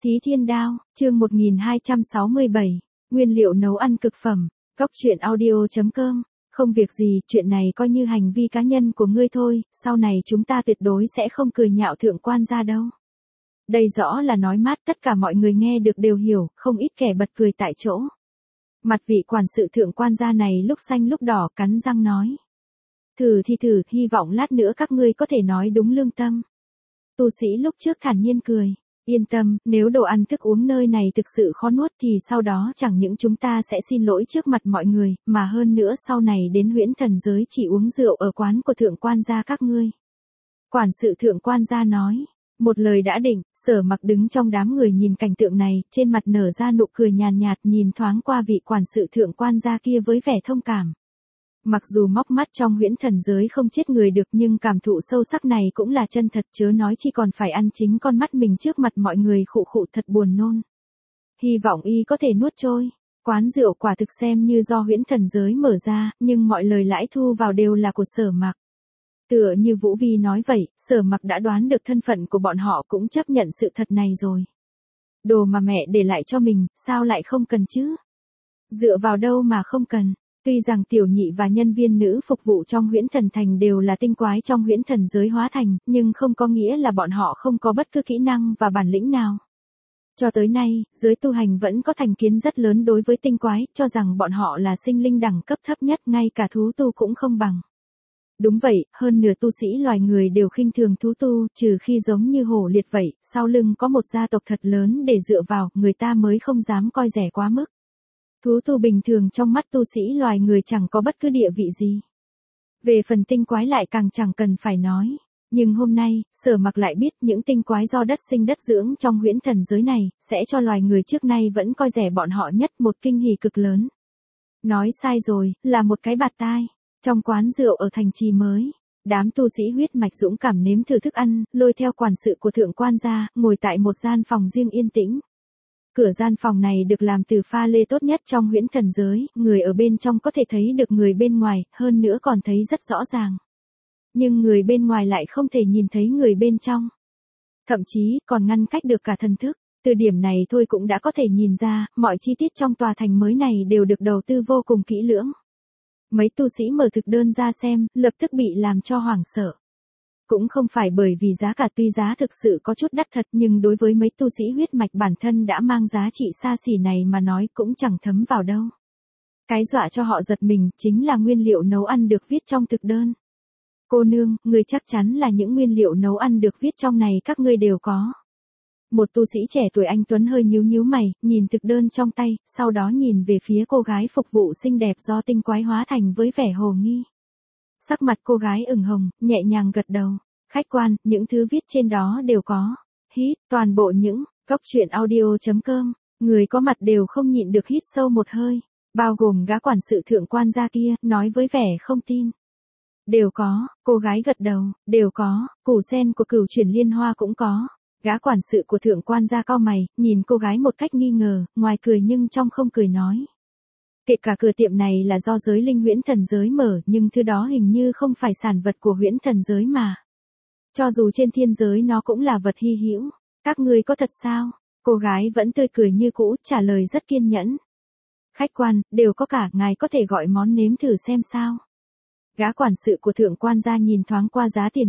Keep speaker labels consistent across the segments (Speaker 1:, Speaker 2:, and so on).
Speaker 1: Thí Thiên Đao, chương 1267, nguyên liệu nấu ăn cực phẩm, góc truyện audio.com, không việc gì, chuyện này coi như hành vi cá nhân của ngươi thôi, sau này chúng ta tuyệt đối sẽ không cười nhạo thượng quan gia đâu. Đây rõ là nói mát, tất cả mọi người nghe được đều hiểu, không ít kẻ bật cười tại chỗ. Mặt vị quản sự thượng quan gia này lúc xanh lúc đỏ, cắn răng nói. Thử thì thử, hy vọng lát nữa các ngươi có thể nói đúng lương tâm. Tu sĩ lúc trước thản nhiên cười. Yên tâm, nếu đồ ăn thức uống nơi này thực sự khó nuốt thì sau đó chẳng những chúng ta sẽ xin lỗi trước mặt mọi người, mà hơn nữa sau này đến huyễn thần giới chỉ uống rượu ở quán của thượng quan gia các ngươi. Quản sự thượng quan gia nói. Một lời đã định, Sở Mặc đứng trong đám người nhìn cảnh tượng này, trên mặt nở ra nụ cười nhàn nhạt nhìn thoáng qua vị quản sự thượng quan gia kia với vẻ thông cảm. Mặc dù móc mắt trong huyễn thần giới không chết người được nhưng cảm thụ sâu sắc này cũng là chân thật, chớ nói chi còn phải ăn chính con mắt mình trước mặt mọi người, khụ khụ thật buồn nôn. Hy vọng y có thể nuốt trôi. Quán rượu quả thực xem như do huyễn thần giới mở ra, nhưng mọi lời lãi thu vào đều là của Sở Mặc. Tựa như Vũ Vi nói vậy, Sở Mặc đã đoán được thân phận của bọn họ, cũng chấp nhận sự thật này rồi. Đồ mà mẹ để lại cho mình, sao lại không cần chứ? Dựa vào đâu mà không cần? Tuy rằng tiểu nhị và nhân viên nữ phục vụ trong huyễn thần thành đều là tinh quái trong huyễn thần giới hóa thành, nhưng không có nghĩa là bọn họ không có bất cứ kỹ năng và bản lĩnh nào. Cho tới nay, giới tu hành vẫn có thành kiến rất lớn đối với tinh quái, cho rằng bọn họ là sinh linh đẳng cấp thấp nhất, ngay cả thú tu cũng không bằng. Đúng vậy, hơn nửa tu sĩ loài người đều khinh thường thú tu, trừ khi giống như hổ liệt vậy, sau lưng có một gia tộc thật lớn để dựa vào, người ta mới không dám coi rẻ quá mức. Thú tu bình thường trong mắt tu sĩ loài người chẳng có bất cứ địa vị gì. Về phần tinh quái lại càng chẳng cần phải nói. Nhưng hôm nay, Sở Mặc lại biết những tinh quái do đất sinh đất dưỡng trong huyễn thần giới này, sẽ cho loài người trước nay vẫn coi rẻ bọn họ nhất một kinh hỉ cực lớn. Nói sai rồi, là một cái bạt tai. Trong quán rượu ở thành trì mới, đám tu sĩ huyết mạch dũng cảm nếm thử thức ăn, lôi theo quản sự của thượng quan gia, ngồi tại một gian phòng riêng yên tĩnh. Cửa gian phòng này được làm từ pha lê tốt nhất trong huyễn thần giới, người ở bên trong có thể thấy được người bên ngoài, hơn nữa còn thấy rất rõ ràng. Nhưng người bên ngoài lại không thể nhìn thấy người bên trong. Thậm chí, còn ngăn cách được cả thần thức. Từ điểm này thôi cũng đã có thể nhìn ra, mọi chi tiết trong tòa thành mới này đều được đầu tư vô cùng kỹ lưỡng. Mấy tu sĩ mở thực đơn ra xem, lập tức bị làm cho hoảng sợ. Cũng không phải bởi vì giá cả, tuy giá thực sự có chút đắt thật, nhưng đối với mấy tu sĩ huyết mạch bản thân đã mang giá trị xa xỉ này mà nói cũng chẳng thấm vào đâu. Cái dọa cho họ giật mình chính là nguyên liệu nấu ăn được viết trong thực đơn. Cô nương, người chắc chắn là những nguyên liệu nấu ăn được viết trong này các ngươi đều có. Một tu sĩ trẻ tuổi anh tuấn hơi nhíu mày, nhìn thực đơn trong tay, sau đó nhìn về phía cô gái phục vụ xinh đẹp do tinh quái hóa thành với vẻ hồ nghi. Sắc mặt cô gái ửng hồng, nhẹ nhàng gật đầu. Khách quan, những thứ viết trên đó đều có. Hít, toàn bộ những, góc truyện audio.com, người có mặt đều không nhịn được hít sâu một hơi. Bao gồm gã quản sự thượng quan gia kia, nói với vẻ không tin. Đều có, cô gái gật đầu, đều có, củ sen của Cửu Chuyển Liên Hoa cũng có. Gã quản sự của thượng quan gia cau mày, nhìn cô gái một cách nghi ngờ, ngoài cười nhưng trong không cười nói. Kể cả cửa tiệm này là do giới linh huyễn thần giới mở, nhưng thứ đó hình như không phải sản vật của huyễn thần giới mà. Cho dù trên thiên giới nó cũng là vật hy hữu. Các ngươi có thật sao? Cô gái vẫn tươi cười như cũ, trả lời rất kiên nhẫn. Khách quan, đều có cả, ngài có thể gọi món nếm thử xem sao. Gã quản sự của thượng quan gia nhìn thoáng qua giá tiền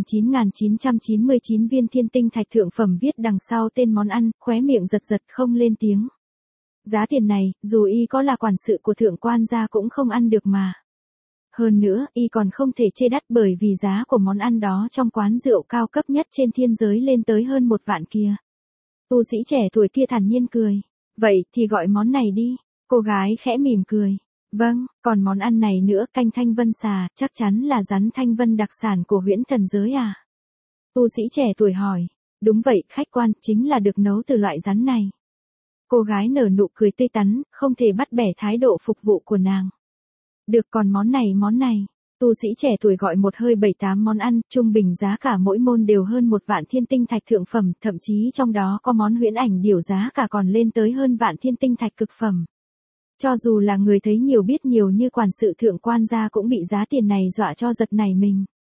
Speaker 1: 9.999 viên thiên tinh thạch thượng phẩm viết đằng sau tên món ăn, khóe miệng giật giật không lên tiếng. Giá tiền này, dù y có là quản sự của thượng quan gia cũng không ăn được mà. Hơn nữa, y còn không thể chê đắt bởi vì giá của món ăn đó trong quán rượu cao cấp nhất trên thiên giới lên tới hơn 1 vạn kia. Tu sĩ trẻ tuổi kia thản nhiên cười. Vậy thì gọi món này đi. Cô gái khẽ mỉm cười. Vâng, còn món ăn này nữa, canh thanh vân xà, chắc chắn là rắn thanh vân đặc sản của huyễn thần giới à? Tu sĩ trẻ tuổi hỏi. Đúng vậy, khách quan, chính là được nấu từ loại rắn này. Cô gái nở nụ cười tươi tắn, không thể bắt bẻ thái độ phục vụ của nàng. Được, còn món này. Tu sĩ trẻ tuổi gọi một hơi 7-8 món ăn, trung bình giá cả mỗi môn đều hơn 1 vạn thiên tinh thạch thượng phẩm, thậm chí trong đó có món huyễn ảnh điểu giá cả còn lên tới hơn vạn thiên tinh thạch cực phẩm. Cho dù là người thấy nhiều biết nhiều như quản sự thượng quan gia cũng bị giá tiền này dọa cho giật nảy mình.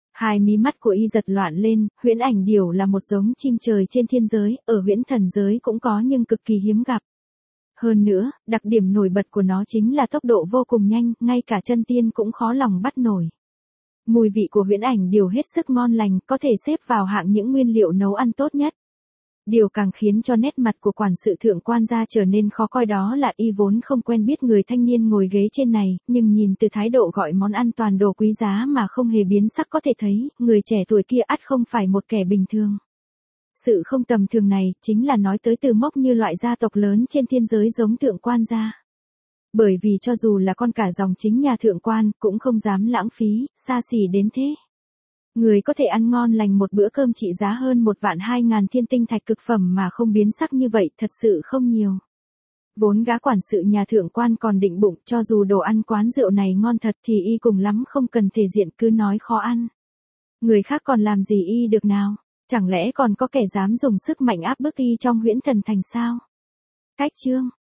Speaker 1: Hai mí mắt của y giật loạn lên, huyễn ảnh điểu là một giống chim trời trên thiên giới, ở huyễn thần giới cũng có nhưng cực kỳ hiếm gặp. Hơn nữa, đặc điểm nổi bật của nó chính là tốc độ vô cùng nhanh, ngay cả chân tiên cũng khó lòng bắt nổi. Mùi vị của huyễn ảnh điểu hết sức ngon lành, có thể xếp vào hạng những nguyên liệu nấu ăn tốt nhất. Điều càng khiến cho nét mặt của quản sự thượng quan gia trở nên khó coi đó là y vốn không quen biết người thanh niên ngồi ghế trên này, nhưng nhìn từ thái độ gọi món ăn toàn đồ quý giá mà không hề biến sắc có thể thấy, người trẻ tuổi kia ắt không phải một kẻ bình thường. Sự không tầm thường này chính là nói tới từ mốc như loại gia tộc lớn trên thiên giới giống thượng quan gia. Bởi vì cho dù là con cả dòng chính nhà thượng quan cũng không dám lãng phí, xa xỉ đến thế. Người có thể ăn ngon lành một bữa cơm trị giá hơn 1.200.000 thiên tinh thạch cực phẩm mà không biến sắc như vậy thật sự không nhiều. Vốn gã quản sự nhà thượng quan còn định bụng cho dù đồ ăn quán rượu này ngon thật thì y cùng lắm không cần thể diện cứ nói khó ăn. Người khác còn làm gì y được nào, chẳng lẽ còn có kẻ dám dùng sức mạnh áp bức y trong huyễn thần thành sao? Cách chương